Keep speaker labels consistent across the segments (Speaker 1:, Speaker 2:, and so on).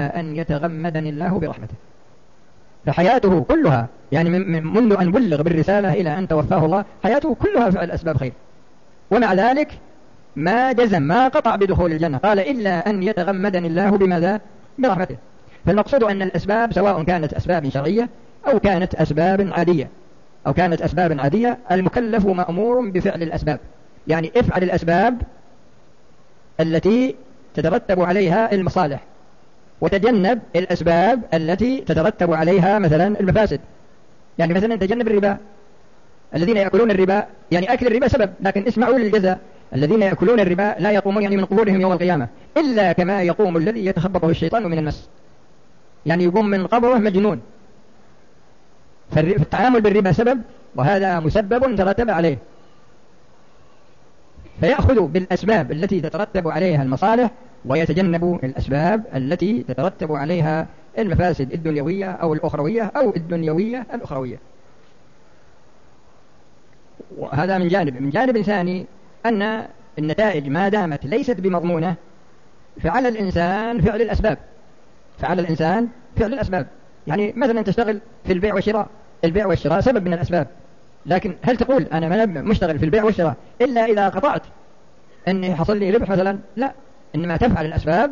Speaker 1: إلا أن يتغمدني الله برحمته. فحياته كلها يعني منذ أن بلغ بالرسالة إلى أن توفاه الله حياته كلها فعل أسباب خير، ومع ذلك ما جزم ما قطع بدخول الجنة، قال إلا أن يتغمدني الله بماذا؟ برحمته. فالمقصود أن الأسباب سواء كانت أسباب شرعية أو كانت أسباب عادية المكلف مأمور بفعل الأسباب. يعني افعل الأسباب التي تترتب عليها المصالح، وتجنب الأسباب التي تترتب عليها مثلا المفاسد. يعني مثلا تجنب الربا، الذين يأكلون الربا يعني أكل الربا سبب، لكن اسمعوا للجزاء، الذين يأكلون الربا لا يقومون يعني من قبورهم يوم القيامة إلا كما يقوم الذي يتخبطه الشيطان من المس، يعني يقوم من قبره مجنون. فالتعامل بالربا سبب، وهذا مسبب ترتب عليه، فيأخذ بالأسباب التي تترتب عليها المصالح ويتجنب الأسباب التي تترتب عليها المفاسد الدنيوية أو الأخروية أو الدنيوية الأخروية. وهذا من جانب. من جانب ثاني أن النتائج ما دامت ليست بمضمونة فعلى الإنسان فعل الأسباب. يعني مثلا تشتغل في البيع والشراء، البيع والشراء سبب من الأسباب، لكن هل تقول أنا مشتغل في البيع والشراء إلا إذا قطعت أن حصل لي ربح مثلا؟ لا، إنما تفعل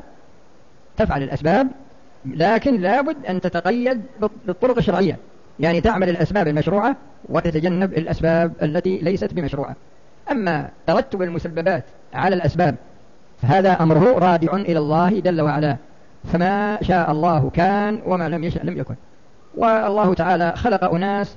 Speaker 1: الأسباب، لكن لابد أن تتقيد بالطرق الشرعية، يعني تعمل الأسباب المشروعة وتتجنب الأسباب التي ليست بمشروعة. أما ترتب المسببات على الأسباب فهذا أمره راجع إلى الله جل وعلا، فما شاء الله كان وما لم يشأ لم يكن. والله تعالى خلق أناس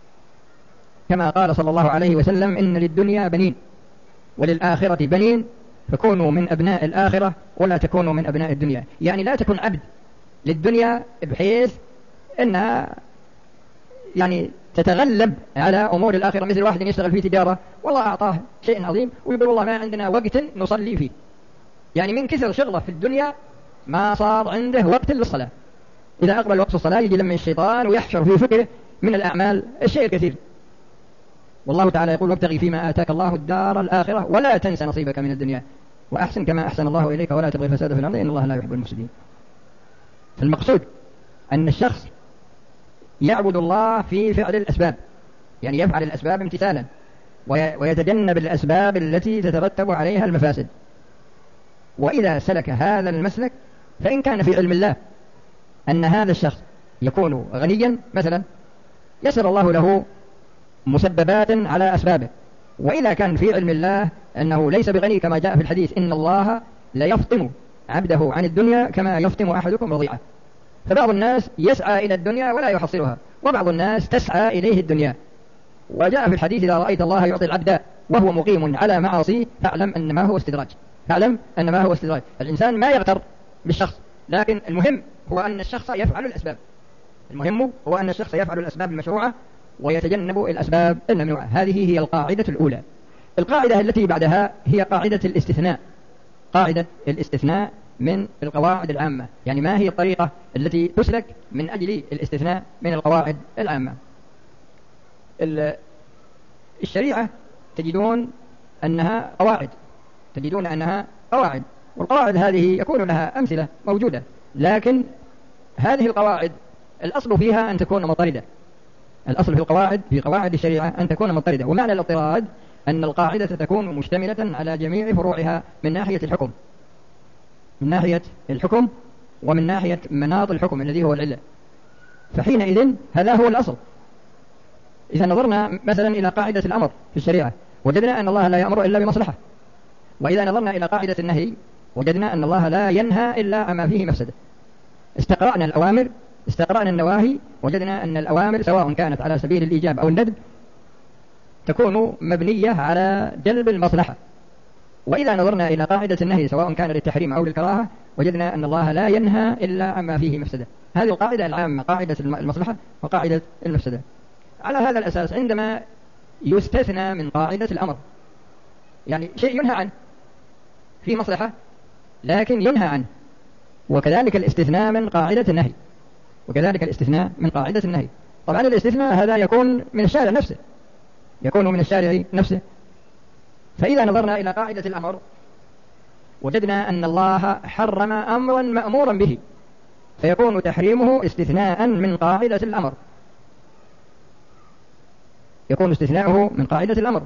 Speaker 1: كما قال صلى الله عليه وسلم إن للدنيا بنين وللآخرة بنين فكونوا من أبناء الآخرة ولا تكونوا من أبناء الدنيا. يعني لا تكن عبد للدنيا بحيث أنها يعني تتغلب على أمور الآخرة، مثل واحد يشتغل في تجارة والله أعطاه شيء عظيم ويقول والله ما عندنا وقت نصلي فيه، يعني من كثر شغله في الدنيا ما صار عنده وقت للصلاة. إذا أقبل وقت الصلاة يجي لما الشيطان ويحشر في فكره من الأعمال الشيء الكثير. والله تعالى يقول وابتغي فيما آتاك الله الدار الآخرة ولا تنس نصيبك من الدنيا وأحسن كما أحسن الله إليك ولا تبغي الفساد في الأرض إن الله لا يحب المفسدين. فالمقصود أن الشخص يعبد الله في فعل الأسباب، يعني يفعل الأسباب امتثالا ويتجنب الأسباب التي تترتب عليها المفاسد. وإذا سلك هذا المسلك فإن كان في علم الله أن هذا الشخص يكون غنيا مثلا يسر الله له مسببات على أسبابه، وإذا كان في علم الله أنه ليس بغني كما جاء في الحديث إن الله لا يفطم عبده عن الدنيا كما يفطم أحدكم رضيعه. فبعض الناس يسعى إلى الدنيا ولا يحصلها، وبعض الناس تسعى إليه الدنيا. وجاء في الحديث إذا رأيت الله يعطي العبد وهو مقيم على معاصيه فاعلم أن ما هو استدراج. الإنسان ما يغتر بالشخص، لكن المهم هو أن الشخص يفعل الأسباب المشروعة ويتجنب الأسباب الممنوعة. هذه هي القاعدة الأولى. القاعدة التي بعدها هي قاعدة الاستثناء من القواعد العامة. يعني ما هي الطريقة التي تسلك من أجل الاستثناء من القواعد العامة؟ الشريعة تجدون أنها قواعد، والقواعد هذه يكون لها أمثلة موجودة، لكن هذه القواعد الأصل فيها أن تكون مضطردة. الأصل في قواعد الشريعة أن تكون مضطردة، ومعنى الاضطراد أن القاعدة تكون مشتملة على جميع فروعها من ناحية الحكم ومن ناحية مناط الحكم الذي هو العلة، فحينئذ هذا هو الأصل. إذا نظرنا مثلا إلى قاعدة الأمر في الشريعة وجدنا أن الله لا يأمر إلا بمصلحة، وإذا نظرنا إلى قاعدة النهي وجدنا أن الله لا ينهى إلا ما فيه مفسدة. استقرأنا الأوامر استقرأنا النواهي وجدنا أن الأوامر سواء كانت على سبيل الإيجاب أو الندب تكون مبنية على جلب المصلحة. وإذا نظرنا إلى قاعدة النهي سواء كان للتحريم أو للكراهة وجدنا أن الله لا ينهى إلا عما فيه مفسدة. هذه القاعدة العامة، قاعدة المصلحة وقاعدة المفسدة. على هذا الأساس عندما يستثنى من قاعدة الأمر، يعني شيء ينهى عنه في مصلحة لكن ينهى عنه، وكذلك الاستثناء من قاعدة النهي. طبعا الاستثناء هذا يكون من الشارع نفسه. فإذا نظرنا إلى قاعدة الأمر وجدنا أن الله حرم أمرا مأمورا به، فيكون تحريمه استثناء من قاعدة الأمر، يكون استثناؤه من قاعدة الأمر.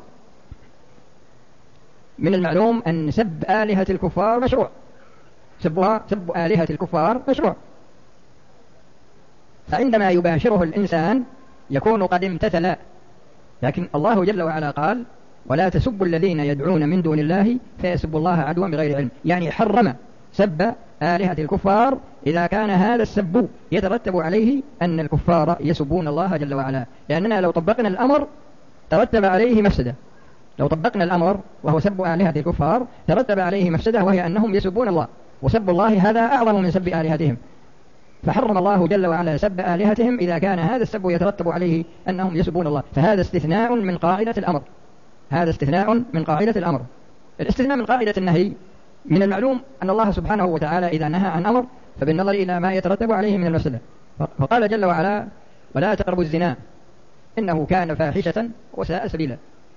Speaker 1: من المعلوم أن سب آلهة الكفار مشروع، سب آلهة الكفار مشروع، فعندما يباشره الإنسان يكون قد امتثل. لكن الله جل وعلا قال: ولا تسبوا الذين يدعون من دون الله فيسبوا الله عدوا بغير علم، يعني حرم سب آلهة الكفار إذا كان هذا السب يترتب عليه أن الكفار يسبون الله جل وعلا، لأننا لو طبقنا الأمر ترتب عليه مفسدة. لو طبقنا الأمر وهو سب آلهة الكفار ترتب عليه مفسدة، وهي أنهم يسبون الله، وسب الله هذا أعظم من سب آلهتهم، فحرم الله جل وعلا سب آلهتهم إذا كان هذا السب يترتب عليه أنهم يسبون الله. فهذا استثناء من قاعدة الأمر، هذا استثناء من قاعدة الأمر. الاستثناء من قاعدة النهي، من المعلوم أن الله سبحانه وتعالى إذا نهى عن أمر فبالنظر إلى ما يترتب عليه من المفسدة، فقال جل وعلا: ولا تقربوا الزنا إنه كان فاحشة وساء سبيلا.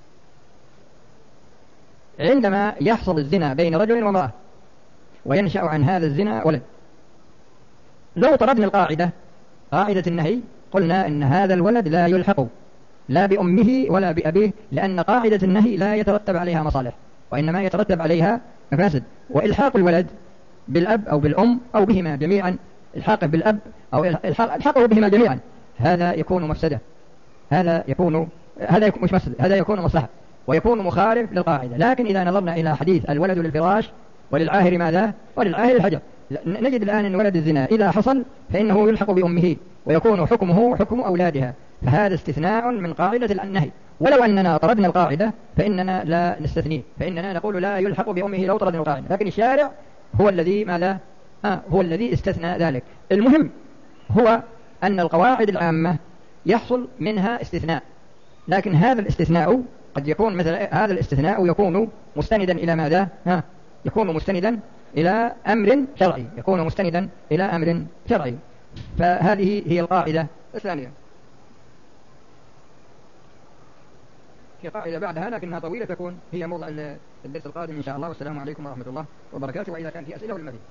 Speaker 1: عندما يحصل الزنا بين رجل وامرأة وينشأ عن هذا الزنا ولد، لو طردنا القاعدة، قاعدة النهي، قلنا إن هذا الولد لا يلحق لا بأمه ولا بأبيه، لأن قاعدة النهي لا يترتب عليها مصالح وإنما يترتب عليها مفاسد. وإلحاق الولد بالأب أو بالأم أو بهما جميعا، إلحاقه بالأب أو إلحاقه بهما جميعا، هذا يكون مفسدة، هذا يكون مش مفسدة، هذا يكون مصلحة ويكون مخالف للقاعدة. لكن إذا نظرنا إلى حديث الولد للفراش وللعاهر ماذا؟ وللعاهر الحجر، نجد الآن أن ولد الزنا إذا حصل فإنه يلحق بأمه ويكون حكمه حكم أولادها، فهذا استثناء من قاعدة النهي. ولو أننا طردنا القاعدة فإننا لا نستثنيه، فإننا نقول لا يلحق بأمه لو طردنا القاعدة، لكن الشارع هو الذي ماذا؟ هو الذي استثنى ذلك. المهم هو أن القواعد العامة يحصل منها استثناء، لكن هذا الاستثناء قد يكون مثل هذا الاستثناء يكون مستندا إلى ماذا؟ يكون مستندا إلى أمر شرعي، يكون مستندا إلى أمر شرعي. فهذه هي القاعدة الثانية. في قاعدة بعدها لكنها طويلة تكون هي موضع الدرس القادم إن شاء الله. والسلام عليكم ورحمة الله وبركاته. وإذا كان في أسئلة ولا ما في؟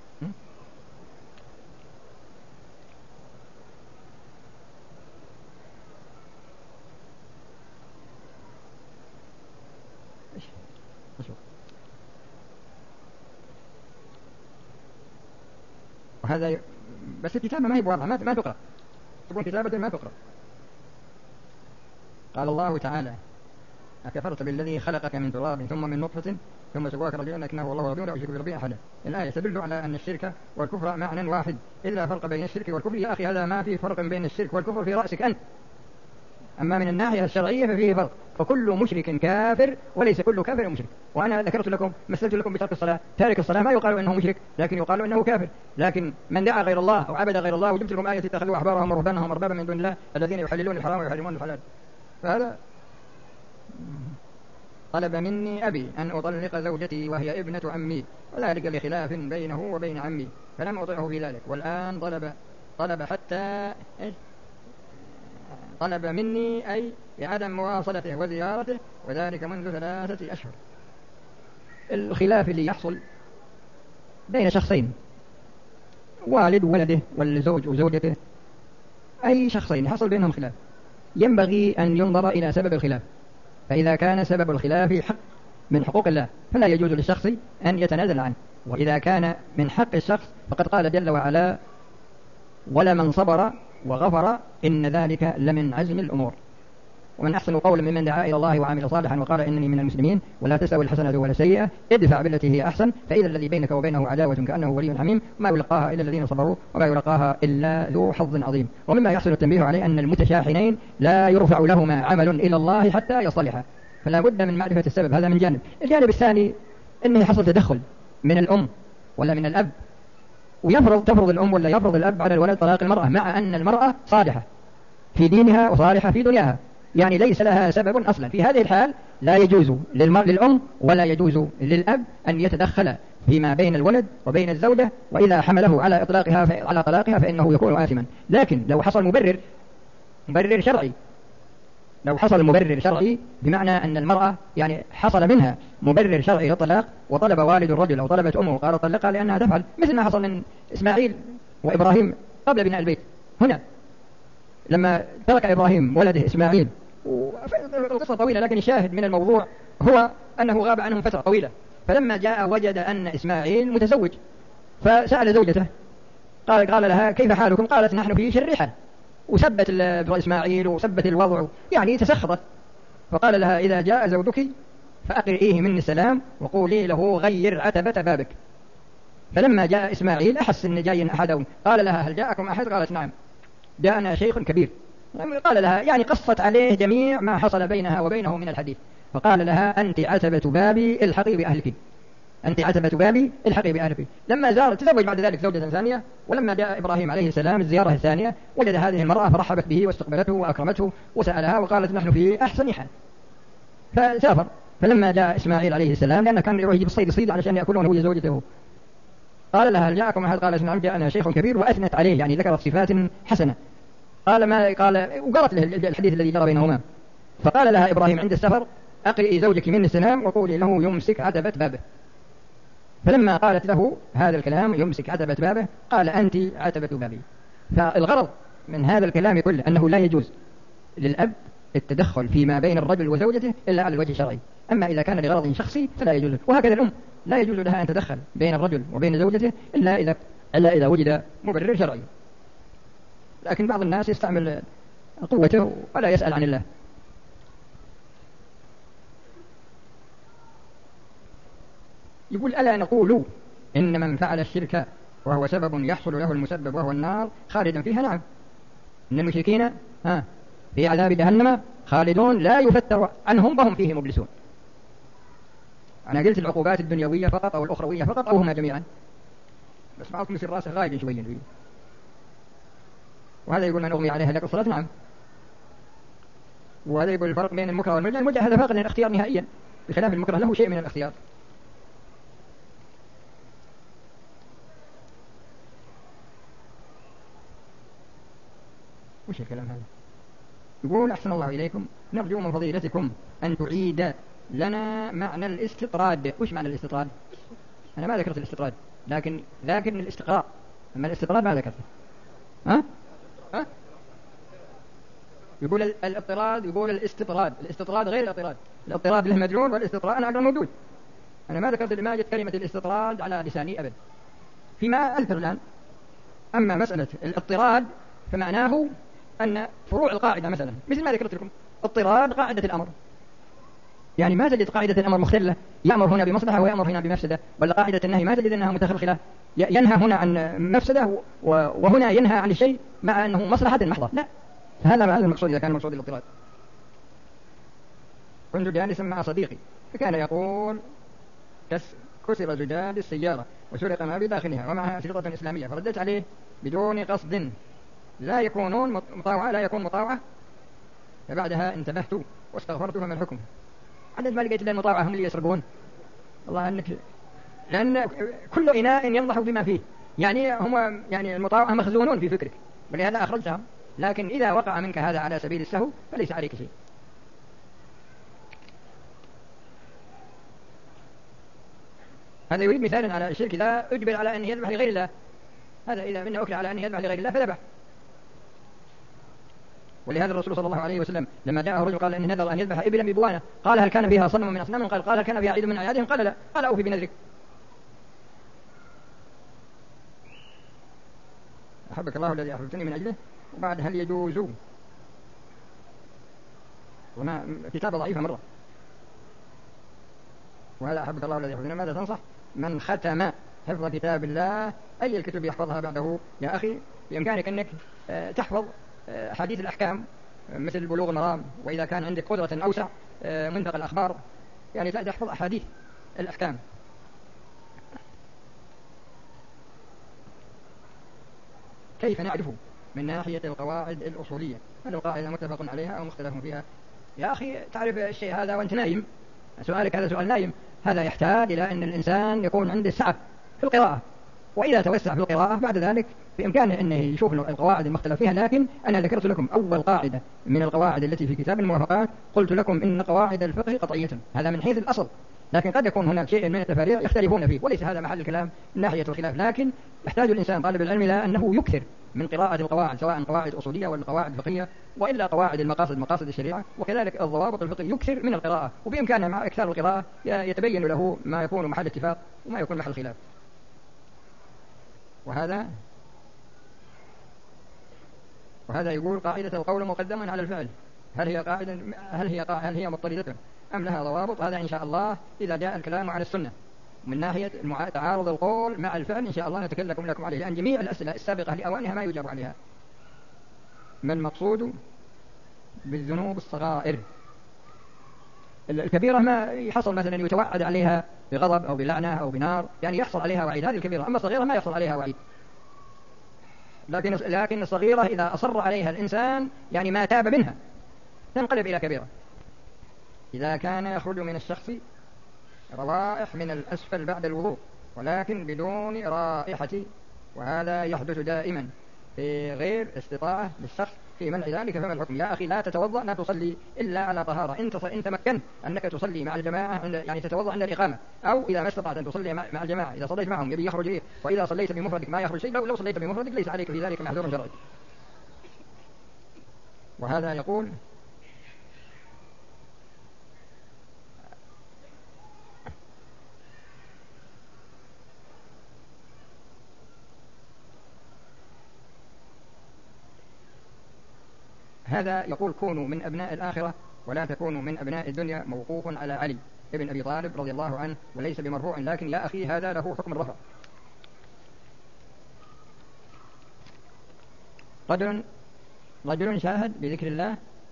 Speaker 1: وهذا بس الكتابة ما هي بواضحة، ما تقرأ، تكون كتابة ما تقرأ. قال الله تعالى: أكفرت بالذي خلقك من تراب ثم من نطفة ثم سواك رجلا لكنه والله ربي ولا أشرك بربي أحدا. الآية تدل على أن الشرك والكفر معنى واحد، إلا فرق بين الشرك والكفر. يا أخي هذا ما في فرق بين الشرك والكفر في رأسك أنت، أما من الناحية الشرعية ففيه فرق، فكل مشرك كافر وليس كل كافر مشرك. وأنا ذكرت لكم مثلت لكم بترك الصلاة، تارك الصلاة ما يقال أنه مشرك لكن يقال أنه كافر. لكن من دعا غير الله أو عبد غير الله، وجبت لكم آية اتخذوا أحبارهم ورهبانهم أربابا من دون الله الذين يحللون الحرام ويحرمون الحلال. فهذا طلب مني أبي أن أطلق زوجتي وهي ابنة عمي، وذلك لخلاف بينه وبين عمي فلم أطعه في ذلك، والآن طلب مني أي بعدم مواصلته وزيارته، وذلك منذ 3 أشهر. الخلاف اللي يحصل بين شخصين، والد وولده والزوج وزوجته، أي شخصين يحصل بينهم خلاف ينبغي أن ينظر إلى سبب الخلاف، فإذا كان سبب الخلاف حق من حقوق الله فلا يجوز للشخص أن يتنازل عنه، وإذا كان من حق الشخص فقد قال جل وعلا: ولمن صبر وغفر إن ذلك لمن عزم الأمور. ومن أحسن قولا ممن دعا إلى الله وعمل صالحا وقال إنني من المسلمين. ولا تستوي الحسنة ولا السيئة، ادفع بالتي هي أحسن فإذا الذي بينك وبينه عداوة كأنه ولي حميم، ما يلقاها إلا الذين صبروا وما يلقاها إلا ذو حظ عظيم. ومما يحسن التنبيه عليه أن المتشاحنين لا يرفع لهما عمل إلى الله حتى يصلحا، فلا بد من معرفة السبب. هذا من جانب. الجانب الثاني أنه يحصل تدخل من الأم ولا من الأب، تفرض الأم ولا يفرض الأب على الولد طلاق المرأة، مع أن المرأة صالحة في دينها وصالحة في دنياها، يعني ليس لها سبب أصلا. في هذه الحال لا يجوز للأم ولا يجوز للأب أن يتدخل فيما بين الولد وبين الزوجة، وإذا حمله على طلاقها فإنه يكون آثما. لكن لو حصل مبرر شرعي، لو حصل مبرر شرعي بمعنى أن المرأة يعني حصل منها مبرر شرعي للطلاق، وطلب والد الرجل أو طلبت أمه قال طلقها لأنها تفعل، مثل ما حصل من إسماعيل وإبراهيم قبل بناء البيت. هنا لما ترك إبراهيم ولده إسماعيل، القصة طويلة لكن الشاهد من الموضوع هو أنه غاب عنهم فترة طويلة، فلما جاء وجد أن إسماعيل متزوج، فسأل زوجته قال لها كيف حالكم؟ قالت نحن في شر حال، وسبت إسماعيل وسبت الوضع، يعني تسخطت. فقال لها إذا جاء زوجك فأقرئيه مني السلام وقولي له غير عتبة بابك. فلما جاء إسماعيل أحس أن جاي أحدهم، قال لها هل جاءكم أحد؟ قالت نعم جاءنا شيخ كبير. قال لها يعني قصت عليه جميع ما حصل بينها وبينه من الحديث، فقال لها أنت عتبة بابي الحقي بأهلك، أنت عتبة بابي الحقي بأهلك. لما زار تزوج بعد ذلك زوجة ثانية، ولما جاء إبراهيم عليه السلام الزيارة الثانية وجد هذه المرأة فرحبت به واستقبلته وأكرمته وسألها وقالت نحن في أحسن حال، فسافر. فلما جاء إسماعيل عليه السلام، لأنه كان يروح يجيب الصيد علشان يأكلونه هو وزوجته، قال لها هل جاءكم أحد؟ قالت نعم جاءنا شيخ كبير، وأثنت عليه يعني ذكرت صفات حسنة. وقالت له الحديث الذي جرى بينهما. فقال لها إبراهيم عند السفر أقرئي زوجك مني السلام وقولي له يمسك عتبة بابه. فلما قالت له هذا الكلام يمسك عتبة بابه قال أنت عتبة بابي. فالغرض من هذا الكلام كله أنه لا يجوز للأب التدخل فيما بين الرجل وزوجته إلا على الوجه الشرعي، أما إذا كان لغرض شخصي فلا يجوز. وهكذا الأم لا يجوز لها أن تدخل بين الرجل وبين زوجته إلا إذا وجد مبرر شرعي. لكن بعض الناس يستعمل قوته ولا يسأل عن الله. يقول ألا نقول إن من فعل الشرك وهو سبب يحصل له المسبب وهو النار خالدا فيها؟ نعم، إن المشركين في عذاب جهنم خالدون لا يفتر عنهم وهم فيه مبلسون. أنا قلت العقوبات الدنيوية فقط أو الأخروية فقط أو هما جميعا، بس بعضكم يصير راسه غايب شوية. وهذا يقول من أغمي عليها لك الصلاة، نعم. وهذا يقول الفرق بين المكره والمرجع، المرجع هذا فاقد الاختيار نهائيا، بخلاف المكره له شيء من الاختيار. وش الكلام هذا؟ يقول أحسن الله إليكم، نرجو من فضيلتكم أن تعيد لنا معنى الاستطراد. وش معنى الاستطراد؟ أنا ما ذكرت الاستطراد، لكن الاستقراء، أما الاستطراد ما ذكرته. ها؟ يقول الاضطراد، يقول الاستطراد غير الاضطراد. الاضطراد له مدلول والاستطراد على الموجود. أنا ما ذكرت ما جت كلمة الاستطراد على لساني أبدا فيما أذكر الآن. أما مسألة الاضطراد فمعناه أن فروع القاعدة مثلا مثل ما ذكرت لكم، اضطراد قاعدة الأمر، يعني ما تجد قاعدة الأمر مختلة يأمر هنا بمصلحة ويأمر هنا بمفسدة، بل قاعدة النهي ما تجد أنها متخلخلة، ينهى هنا عن مفسدة وهنا ينهى عن الشيء مع أنه مصلحة محضة. لا، هذا المقصود إذا كان المقصود الاضطراد. كنت جالسا مع صديقي فكان يقول كسر زجاج السيارة وسرق ما بداخلها ومعها أشرطة إسلامية، فردت عليه بدون قصد لا يكون مطاوعة. فبعدها انتبهت واستغفرت، فما الحكم؟ عدد ما لقيت المطاوعة هم اللي يسرقون. الله أنك، لأن كل إناء ينضح بما فيه، يعني المطاوعة مخزونون في فكرك ولهذا أخرجتها، لكن إذا وقع منك هذا على سبيل السهو فليس عليك شيء. هذا يريد مثالا على الشرك إذا أجبر على أن يذبح لغير الله، هذا إذا منه أكل على أن يذبح لغير الله فذبح. ولهذا الرسول صلى الله عليه وسلم لما جاءه رجل قال إن نذر أن يذبح إبلا ببوانة، قال هل كان فيها صنم من أصنام؟ قال هل كان فيها عيد من أعيادهم؟ قال لا. قال أوفي بنذرك. أحبك الله الذي أحببتني من أجله. وبعد هل يجوز، وما كتابة ضعيفة مرة، وهذا أحبك الله الذي أحببتني، ماذا تنصح من ختم حفظ كتاب الله؟ أي الكتب يحفظها بعده؟ يا أخي بإمكانك أنك تحفظ حديث الأحكام مثل بلوغ المرام، وإذا كان عندك قدرة أوسع منطق الأخبار، يعني تحفظ أحاديث الأحكام. كيف نعرفه من ناحية القواعد الأصولية؟ هل القاعدة متفق عليها أو مختلف فيها؟ يا أخي تعرف الشيء هذا وأنت نايم، سؤالك هذا سؤال نايم. هذا يحتاج إلى أن الإنسان يكون عنده سعة في القراءة، وإذا توسع في القراءة بعد ذلك بإمكانه أنه يشوف القواعد المختلف فيها. لكن أنا ذكرت لكم أول قاعدة من القواعد التي في كتاب الموافقات، قلت لكم إن قواعد الفقه قطعية، هذا من حيث الأصل. لكن قد يكون هناك شيء من التفاريع يختلفون فيه، وليس هذا محل الكلام من ناحية الخلاف، لكن يحتاج الإنسان طالب العلم إلى أنه يكثر من قراءة القواعد، سواء قواعد أصولية ولا قواعد فقهية وإلا قواعد المقاصد، مقاصد الشريعة، وكذلك الضوابط الفقهية، يكثر من القراءة، وبإمكانه مع إكثار القراءة يتبين له ما يكون محل اتفاق وما يكون محل خلاف. وهذا يقول قاعدة القول مقدما على الفعل، هل هي مضطردة أم لها ضوابط؟ هذا إن شاء الله إذا جاء الكلام عن السنة من ناحية تعارض القول مع الفعل إن شاء الله نتكلم لكم عليه، لأن جميع الأسئلة السابقة لأوانها ما يجاب عليها. ما المقصود بالذنوب الصغائر؟ الكبيرة ما يحصل مثلا يتوعد عليها بغضب أو بلعنة أو بنار، يعني يحصل عليها وعيد، هذه الكبيرة. أما الصغيرة ما يحصل عليها وعيد، لكن الصغيرة إذا أصر عليها الإنسان يعني ما تاب منها تنقلب إلى كبيرة. إذا كان يخرج من الشخص روائح من الأسفل بعد الوضوء ولكن بدون رائحة، وهذا يحدث دائما في غير استطاعة للشخص في منع ذلك، فما الحكم؟ يا أخي لا تتوضأ، لا تصلي إلا على طهارة. إن تمكنت أنك تصلي مع الجماعة يعني تتوضأ عند الإقامة، أو إذا ما استطعت أن تصلي مع الجماعة إذا صليت معهم يبي يخرج إيه، وإذا صليت بمفردك ما يخرج شيء، لو صليت بمفردك ليس عليك في ذلك معذور شرعي. وهذا يقول كونوا من أبناء الآخرة ولا تكونوا من أبناء الدنيا، موقوف على علي ابن أبي طالب رضي الله عنه وليس بمرفوع، لكن يا أخي هذا له حكم الرفع. رجل شاهد بذكر الله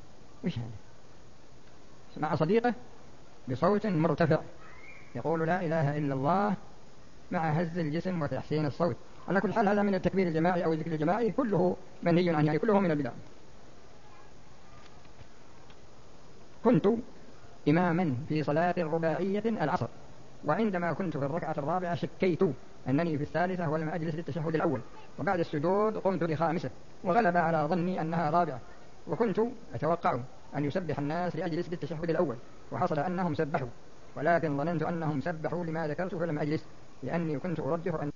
Speaker 1: مع صديقه بصوت مرتفع يقول لا إله إلا الله مع هز الجسم وتحسين الصوت. على كل حال هذا من التكبير الجماعي أو الذكر الجماعي كله منهي عنه، يعني كله من البدع. كنت إماما في صلاة رباعية العصر، وعندما كنت في الركعة الرابعة شكيت أنني في الثالثة ولم أجلس للتشهد الأول، وبعد السجود قمت لخامسة وغلب على ظني أنها رابعة، وكنت أتوقع أن يسبح الناس لأجلس للتشهد الأول، وحصل أنهم سبحوا، ولكن ظننت أنهم سبحوا لما ذكرت فلم أجلس، لأني كنت أرجح أن